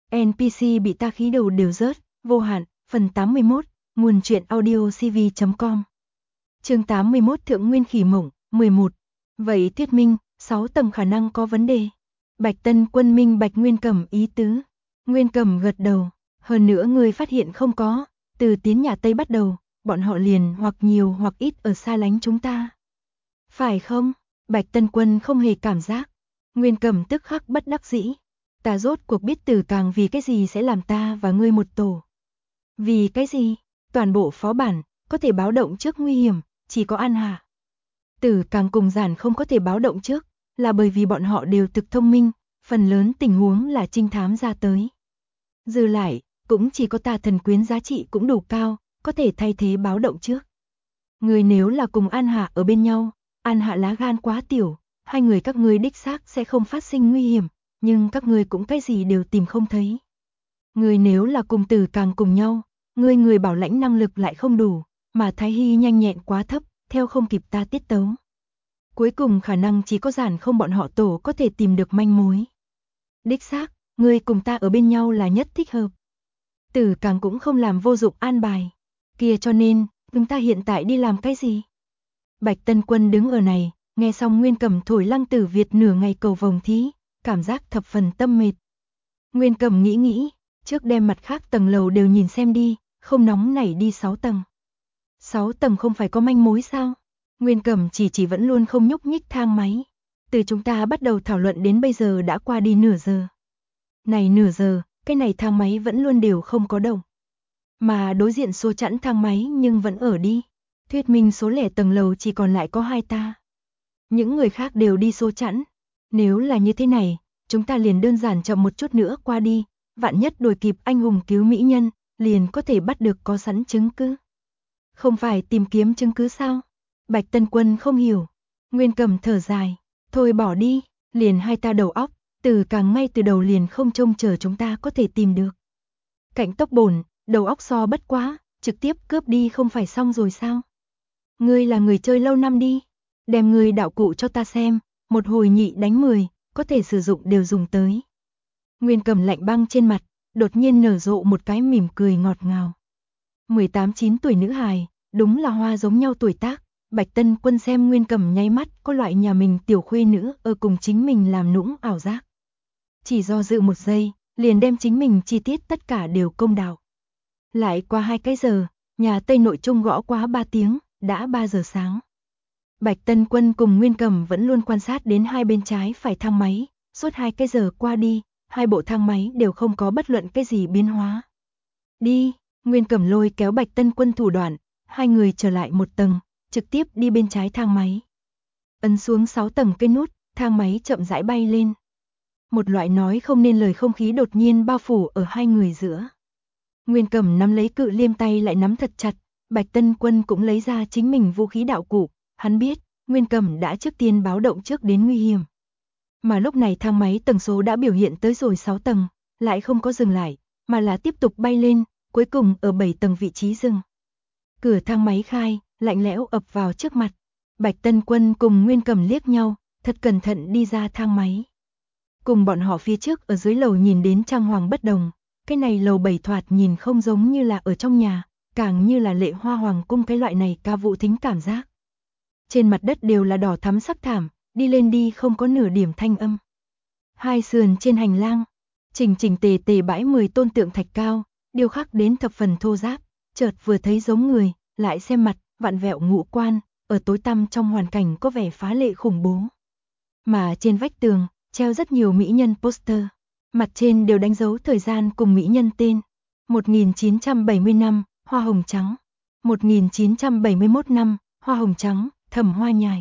NPC bị ta khí đầu đều rớt, vô hạn, phần 81, nguồn truyện audio cv.com. Chương 81 Thượng Nguyên Khỉ Mộng, 11. Vậy thuyết minh, 6 tầng khả năng có vấn đề. Bạch Tân Quân minh bạch Nguyên Cẩm ý tứ. Nguyên Cẩm gật đầu, hơn nữa người phát hiện không có, từ tiến nhà Tây bắt đầu, bọn họ liền hoặc nhiều hoặc ít ở xa lánh chúng ta. Phải không? Bạch Tân Quân không hề cảm giác. Nguyên Cẩm tức khắc bất đắc dĩ. Ta rốt cuộc biết Tử Càng vì cái gì sẽ làm ta và ngươi một tổ. Vì cái gì? Toàn bộ phó bản, có thể báo động trước nguy hiểm, chỉ có An Hà. Tử Càng cùng Giản không có thể báo động trước, là bởi vì bọn họ đều thực thông minh, phần lớn tình huống là trinh thám ra tới. Dư lại, cũng chỉ có ta thần quyến giá trị cũng đủ cao, có thể thay thế báo động trước. Người nếu là cùng An Hạ ở bên nhau, An Hạ lá gan quá tiểu, hai người các ngươi đích xác sẽ không phát sinh nguy hiểm, nhưng các ngươi cũng cái gì đều tìm không thấy. Người nếu là cùng Tử Càng cùng nhau, người bảo lãnh năng lực lại không đủ, mà Thái Hy nhanh nhẹn quá thấp, theo không kịp ta tiết tấu. Cuối cùng khả năng chỉ có Giản không bọn họ tổ có thể tìm được manh mối. Đích xác, người cùng ta ở bên nhau là nhất thích hợp. Tử Càng cũng không làm vô dụng an bài. Kia cho nên, chúng ta hiện tại đi làm cái gì? Bạch Tân Quân đứng ở này, nghe xong Nguyên Cẩm thổi Lăng Tử Việt nửa ngày cầu vồng thí, cảm giác thập phần tâm mệt. Nguyên Cẩm nghĩ, trước đem mặt khác tầng lầu đều nhìn xem đi, không nóng nảy đi 6 tầng. 6 tầng không phải có manh mối sao? Nguyên Cẩm chỉ vẫn luôn không nhúc nhích thang máy. Từ chúng ta bắt đầu thảo luận đến bây giờ đã qua đi nửa giờ. Này nửa giờ, cái này thang máy vẫn luôn đều không có động. Mà đối diện số chẵn thang máy nhưng vẫn ở đi. Thuyết minh số lẻ tầng lầu chỉ còn lại có 2 ta. Những người khác đều đi số chẵn. Nếu là như thế này, chúng ta liền đơn giản chậm một chút nữa qua đi. Vạn nhất đuổi kịp anh hùng cứu mỹ nhân, liền có thể bắt được có sẵn chứng cứ. Không phải tìm kiếm chứng cứ sao? Bạch Tân Quân không hiểu. Nguyên Cẩm thở dài. Thôi bỏ đi, liền hai ta đầu óc, Tử Càng ngay từ đầu liền không trông chờ chúng ta có thể tìm được. Cảnh tốc bổn, đầu óc so bất quá, trực tiếp cướp đi không phải xong rồi sao? Ngươi là người chơi lâu năm đi, đem ngươi đạo cụ cho ta xem, một hồi nhị đánh 10, có thể sử dụng đều dùng tới. Nguyên Cẩm lạnh băng trên mặt, đột nhiên nở rộ một cái mỉm cười ngọt ngào. 18-9 tuổi nữ hài, đúng là hoa giống nhau tuổi tác. Bạch Tân Quân xem Nguyên Cẩm nháy mắt có loại nhà mình tiểu khuê nữ ở cùng chính mình làm nũng ảo giác. Chỉ do dự một giây, liền đem chính mình chi tiết tất cả đều công đạo. Lại qua 2 cái giờ, nhà Tây Nội Trung gõ quá 3 tiếng, đã 3 giờ sáng. Bạch Tân Quân cùng Nguyên Cẩm vẫn luôn quan sát đến hai bên trái phải thang máy, suốt 2 cái giờ qua đi, hai bộ thang máy đều không có bất luận cái gì biến hóa. Đi, Nguyên Cẩm lôi kéo Bạch Tân Quân thủ đoạn, hai người trở lại một tầng, trực tiếp đi bên trái thang máy. Ấn xuống 6 tầng cái nút, thang máy chậm rãi bay lên. Một loại nói không nên lời không khí đột nhiên bao phủ ở hai người giữa. Nguyên Cẩm nắm lấy cự liêm tay lại nắm thật chặt, Bạch Tân Quân cũng lấy ra chính mình vũ khí đạo cụ, hắn biết, Nguyên Cẩm đã trước tiên báo động trước đến nguy hiểm. Mà lúc này thang máy tầng số đã biểu hiện tới rồi 6 tầng, lại không có dừng lại, mà là tiếp tục bay lên, cuối cùng ở 7 tầng vị trí dừng. Cửa thang máy khai, lạnh lẽo ập vào trước mặt. Bạch Tân Quân cùng Nguyên Cẩm liếc nhau, thật cẩn thận đi ra thang máy. Cùng bọn họ phía trước ở dưới lầu nhìn đến trang hoàng bất đồng, cái này lầu 7 thoạt nhìn không giống như là ở trong nhà, càng như là Lệ Hoa Hoàng cung cái loại này ca vũ thính cảm giác. Trên mặt đất đều là đỏ thắm sắc thảm, đi lên đi không có nửa điểm thanh âm. Hai sườn trên hành lang, chỉnh tề tề bãi 10 tôn tượng thạch cao, điêu khắc đến thập phần thô ráp, chợt vừa thấy giống người, lại xem mặt, vặn vẹo ngũ quan, ở tối tăm trong hoàn cảnh có vẻ phá lệ khủng bố. Mà trên vách tường, treo rất nhiều mỹ nhân poster, mặt trên đều đánh dấu thời gian cùng mỹ nhân tên. 1970 năm, hoa hồng trắng. 1971 năm, hoa hồng trắng, Thẩm Hoa Nhài.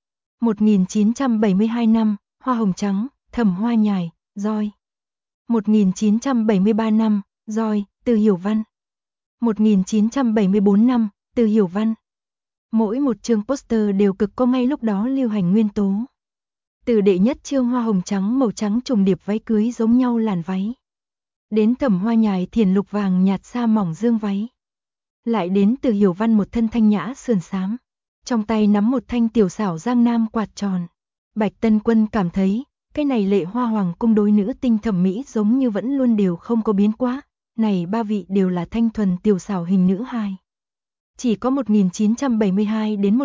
1972 năm, hoa hồng trắng, Thẩm Hoa Nhài, Roi. 1973 năm, Roi, Từ Hiểu Văn. 1974 năm, Từ Hiểu Văn. Mỗi một chương poster đều cực có ngay lúc đó lưu hành nguyên tố. Từ đệ nhất chương hoa hồng trắng màu trắng trùng điệp váy cưới giống nhau làn váy. Đến Thẩm Hoa Nhài thiền lục vàng nhạt sa mỏng dương váy. Lại đến Từ Hiểu Văn một thân thanh nhã sườn xám. Trong tay nắm một thanh tiểu xảo giang nam quạt tròn. Bạch Tân Quân cảm thấy, Cái này Lệ Hoa Hoàng cung đối nữ tinh thẩm mỹ giống như vẫn luôn đều không có biến quá, này ba vị đều là thanh thuần tiểu xảo hình nữ hài. Chỉ có 1972 đến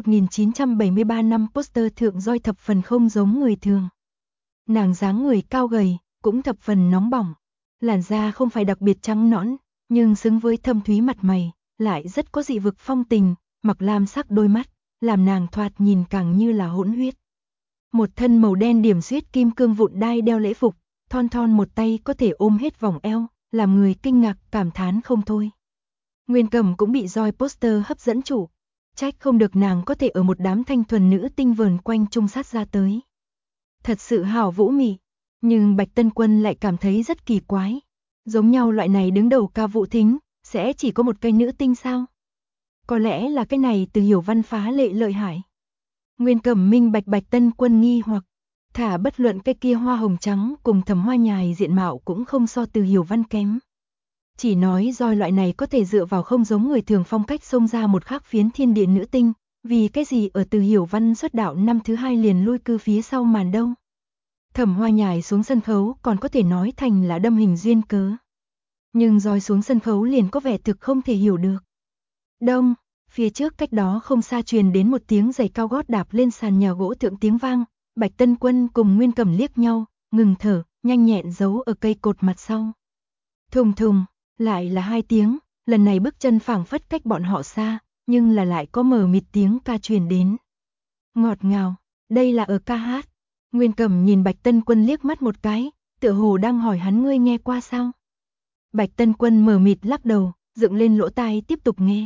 1973 năm poster thượng roi thập phần không giống người thường. Nàng dáng người cao gầy, cũng thập phần nóng bỏng. Làn da không phải đặc biệt trắng nõn, nhưng xứng với thâm thúy mặt mày, lại rất có dị vực phong tình, mặc lam sắc đôi mắt, làm nàng thoạt nhìn càng như là hỗn huyết. Một thân màu đen điểm xuyết kim cương vụn đai đeo lễ phục, thon thon một tay có thể ôm hết vòng eo, làm người kinh ngạc cảm thán không thôi. Nguyên Cẩm cũng bị roi poster hấp dẫn chủ, trách không được nàng có thể ở một đám thanh thuần nữ tinh vờn quanh trung sát ra tới. Thật sự hảo vũ mị, nhưng Bạch Tân Quân lại cảm thấy rất kỳ quái. Giống nhau loại này đứng đầu ca vũ thính, sẽ chỉ có một cây nữ tinh sao? Có lẽ là cái này Từ Hiểu Văn phá lệ lợi hại. Nguyên Cẩm minh bạch Bạch Tân Quân nghi hoặc, thả bất luận cái kia hoa hồng trắng cùng Thẩm Hoa Nhài diện mạo cũng không so Từ Hiểu Văn kém. Chỉ nói roi loại này có thể dựa vào không giống người thường phong cách xông ra một khác phiến thiên địa nữ tinh, vì cái gì ở Từ Hiểu Văn xuất đạo năm thứ 2 liền lui cư phía sau màn đâu. Thẩm Hoa Nhài xuống sân khấu còn có thể nói thành là đâm hình duyên cớ. Nhưng roi xuống sân khấu liền có vẻ thực không thể hiểu được. Đông, phía trước cách đó không xa truyền đến một tiếng giày cao gót đạp lên sàn nhà gỗ thượng tiếng vang, Bạch Tân Quân cùng Nguyên Cẩm liếc nhau, ngừng thở, nhanh nhẹn giấu ở cây cột mặt sau. Thùng thùng, lại là 2 tiếng, lần này bước chân phảng phất cách bọn họ xa, nhưng là lại có mờ mịt tiếng ca truyền đến. Ngọt ngào, đây là ở ca hát. Nguyên Cẩm nhìn Bạch Tân Quân liếc mắt một cái, tựa hồ đang hỏi hắn ngươi nghe qua sao. Bạch Tân Quân mờ mịt lắc đầu, dựng lên lỗ tai tiếp tục nghe.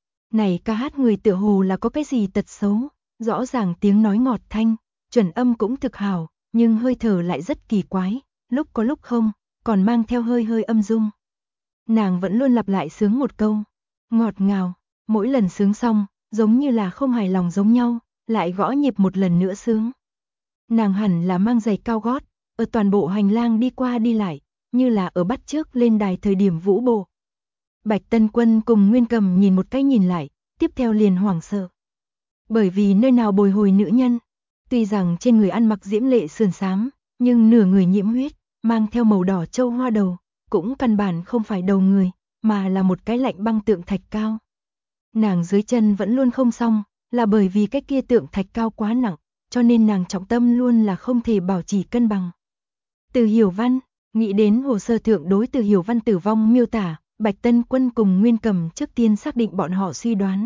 Này ca hát người tựa hồ là có cái gì tật xấu, rõ ràng tiếng nói ngọt thanh, chuẩn âm cũng thực hảo, nhưng hơi thở lại rất kỳ quái, lúc có lúc không, còn mang theo hơi hơi âm dung. Nàng vẫn luôn lặp lại sướng một câu, ngọt ngào, mỗi lần sướng xong, giống như là không hài lòng giống nhau, lại gõ nhịp một lần nữa sướng. Nàng hẳn là mang giày cao gót, ở toàn bộ hành lang đi qua đi lại, như là ở bắt chước lên đài thời điểm vũ bộ. Bạch Tân Quân cùng Nguyên Cẩm nhìn một cái nhìn lại, tiếp theo liền hoảng sợ. Bởi vì nơi nào bồi hồi nữ nhân, tuy rằng trên người ăn mặc diễm lệ sườn xám, nhưng nửa người nhiễm huyết, mang theo màu đỏ châu hoa đầu, cũng căn bản không phải đầu người, mà là một cái lạnh băng tượng thạch cao. Nàng dưới chân vẫn luôn không xong, là bởi vì cái kia tượng thạch cao quá nặng, cho nên nàng trọng tâm luôn là không thể bảo trì cân bằng. Từ Hiểu Văn, nghĩ đến hồ sơ thượng đối Từ Hiểu Văn tử vong miêu tả, Bạch Tân Quân cùng Nguyên Cẩm trước tiên xác định bọn họ suy đoán.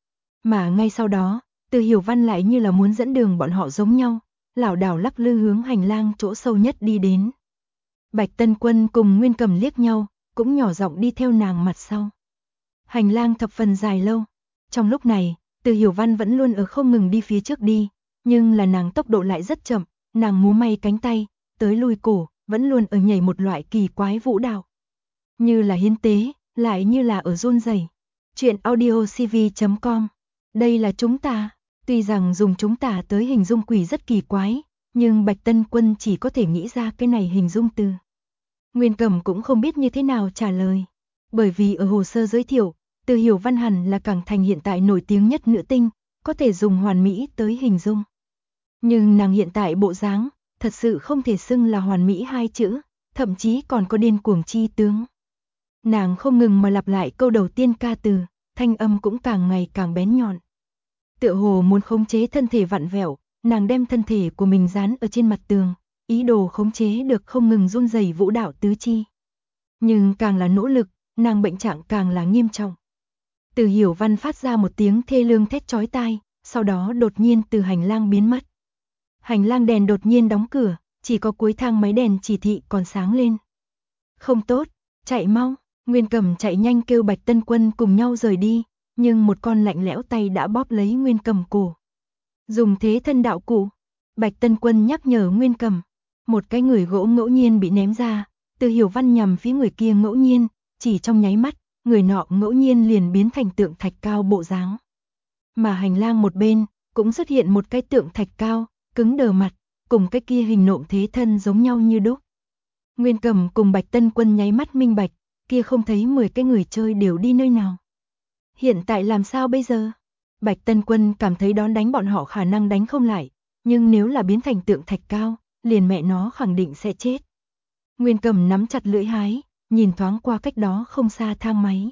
Mà ngay sau đó, Từ Hiểu Văn lại như là muốn dẫn đường bọn họ giống nhau, lảo đảo lắc lư hướng hành lang chỗ sâu nhất đi đến. Bạch Tân Quân cùng Nguyên Cẩm liếc nhau, cũng nhỏ giọng đi theo nàng mặt sau. Hành lang thập phần dài lâu. Trong lúc này, Từ Hiểu Văn vẫn luôn ở không ngừng đi phía trước đi, nhưng là nàng tốc độ lại rất chậm, nàng múa may cánh tay, tới lui cổ, vẫn luôn ở nhảy một loại kỳ quái vũ đạo. Như là hiến tế, lại như là ở run rẩy. Chuyện audiocv.com. Đây là chúng ta, tuy rằng dùng chúng ta tới hình dung quỷ rất kỳ quái, nhưng Bạch Tân Quân chỉ có thể nghĩ ra cái này hình dung từ. Nguyên Cẩm cũng không biết như thế nào trả lời, bởi vì ở hồ sơ giới thiệu, Từ Hiểu Văn hẳn là Cảng Thành hiện tại nổi tiếng nhất nữ tinh, có thể dùng hoàn mỹ tới hình dung. Nhưng nàng hiện tại bộ dáng, thật sự không thể xưng là hoàn mỹ 2 chữ, thậm chí còn có điên cuồng chi tướng. Nàng không ngừng mà lặp lại câu đầu tiên ca từ, thanh âm cũng càng ngày càng bén nhọn. Tựa hồ muốn khống chế thân thể vặn vẹo, nàng đem thân thể của mình dán ở trên mặt tường, ý đồ khống chế được không ngừng run rẩy vũ đạo tứ chi. Nhưng càng là nỗ lực, nàng bệnh trạng càng là nghiêm trọng. Từ Hiểu Văn phát ra một tiếng thê lương thét chói tai, sau đó đột nhiên từ hành lang biến mất. Hành lang đèn đột nhiên đóng cửa, chỉ có cuối thang máy đèn chỉ thị còn sáng lên. Không tốt, chạy mau, Nguyên Cẩm chạy nhanh kêu Bạch Tân Quân cùng nhau rời đi, nhưng một con lạnh lẽo tay đã bóp lấy Nguyên Cẩm cổ. Dùng thế thân đạo cụ, Bạch Tân Quân nhắc nhở Nguyên Cẩm, một cái người gỗ ngẫu nhiên bị ném ra, Từ Hiểu Văn nhằm phía người kia ngẫu nhiên, chỉ trong nháy mắt, người nọ ngẫu nhiên liền biến thành tượng thạch cao bộ dáng. Mà hành lang một bên, cũng xuất hiện một cái tượng thạch cao, cứng đờ mặt, cùng cái kia hình nộm thế thân giống nhau như đúc. Nguyên Cẩm cùng Bạch Tân Quân nháy mắt minh bạch, kia không thấy 10 cái người chơi đều đi nơi nào. Hiện tại làm sao bây giờ? Bạch Tân Quân cảm thấy đón đánh bọn họ khả năng đánh không lại, nhưng nếu là biến thành tượng thạch cao, liền mẹ nó khẳng định sẽ chết. Nguyên Cầm nắm chặt lưỡi hái, nhìn thoáng qua cách đó không xa thang máy.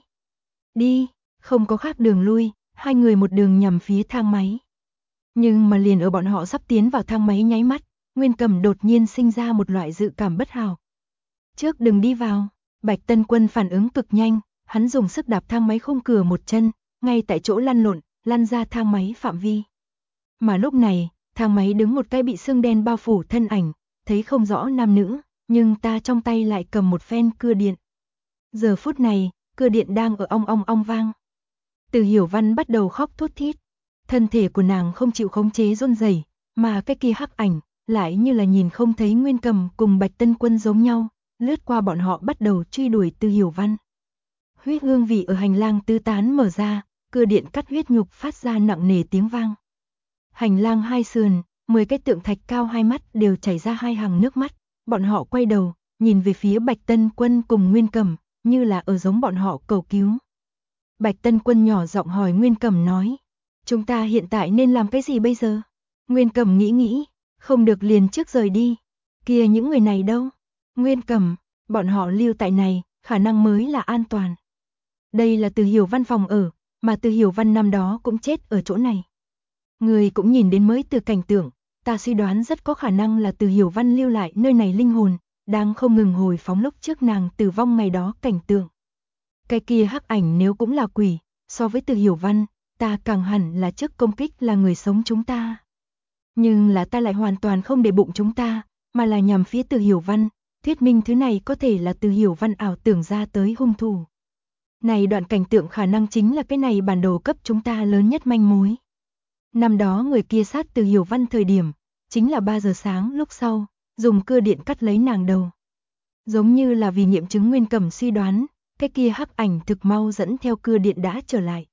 Đi, không có khác đường lui, hai người một đường nhằm phía thang máy. Nhưng mà liền ở bọn họ sắp tiến vào thang máy nháy mắt, Nguyên Cầm đột nhiên sinh ra một loại dự cảm bất hảo. Trước đừng đi vào, Bạch Tân Quân phản ứng cực nhanh, hắn dùng sức đạp thang máy khung cửa một chân, ngay tại chỗ lăn lộn, lăn ra thang máy phạm vi. Mà lúc này, thang máy đứng một cái bị sương đen bao phủ thân ảnh, thấy không rõ nam nữ, nhưng ta trong tay lại cầm một phen cưa điện. Giờ phút này, cưa điện đang ở ong ong vang. Từ Hiểu Văn bắt đầu khóc thút thít, thân thể của nàng không chịu khống chế run rẩy, mà cái kia hắc ảnh lại như là nhìn không thấy Nguyên Cầm cùng Bạch Tân Quân giống nhau, lướt qua bọn họ bắt đầu truy đuổi Từ Hiểu Văn. Huyết hương vị ở hành lang tứ tán mở ra, cưa điện cắt huyết nhục phát ra nặng nề tiếng vang. Hành lang hai sườn, 10 cái tượng thạch cao hai mắt đều chảy ra hai hàng nước mắt, bọn họ quay đầu, nhìn về phía Bạch Tân Quân cùng Nguyên Cầm, như là ở giống bọn họ cầu cứu. Bạch Tân Quân nhỏ giọng hỏi Nguyên Cầm nói, chúng ta hiện tại nên làm cái gì bây giờ? Nguyên Cầm nghĩ, không được liền trước rời đi. Kia những người này đâu? Nguyên Cầm, bọn họ lưu tại này, khả năng mới là an toàn. Đây là Từ Hiểu Văn phòng ở, mà Từ Hiểu Văn năm đó cũng chết ở chỗ này. Người cũng nhìn đến mới từ cảnh tượng, ta suy đoán rất có khả năng là Từ Hiểu Văn lưu lại nơi này linh hồn, đang không ngừng hồi phóng lúc trước nàng tử vong ngày đó cảnh tượng. Cái kia hắc ảnh nếu cũng là quỷ, so với Từ Hiểu Văn, ta càng hẳn là trước công kích là người sống chúng ta. Nhưng là ta lại hoàn toàn không để bụng chúng ta, mà là nhằm phía Từ Hiểu Văn, thuyết minh thứ này có thể là Từ Hiểu Văn ảo tưởng ra tới hung thủ. Này đoạn cảnh tượng khả năng chính là cái này bản đồ cấp chúng ta lớn nhất manh mối. Năm đó người kia sát Từ Hiểu Văn thời điểm, chính là 3 giờ sáng lúc sau, dùng cưa điện cắt lấy nàng đầu. Giống như là vì nghiệm chứng Nguyên Cầm suy đoán, cái kia hắc ảnh thực mau dẫn theo cưa điện đã trở lại.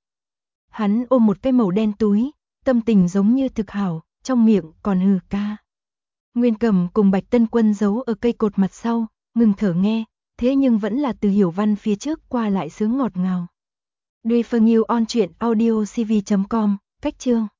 Hắn ôm một cái màu đen túi, tâm tình giống như thực hảo, trong miệng còn hừ ca. Nguyên Cầm cùng Bạch Tân Quân giấu ở cây cột mặt sau, ngừng thở nghe, thế nhưng vẫn là Từ Hiểu Văn phía trước qua lại sướng ngọt ngào. Duy Phương Yêu on truyện audio cv.com, cách chương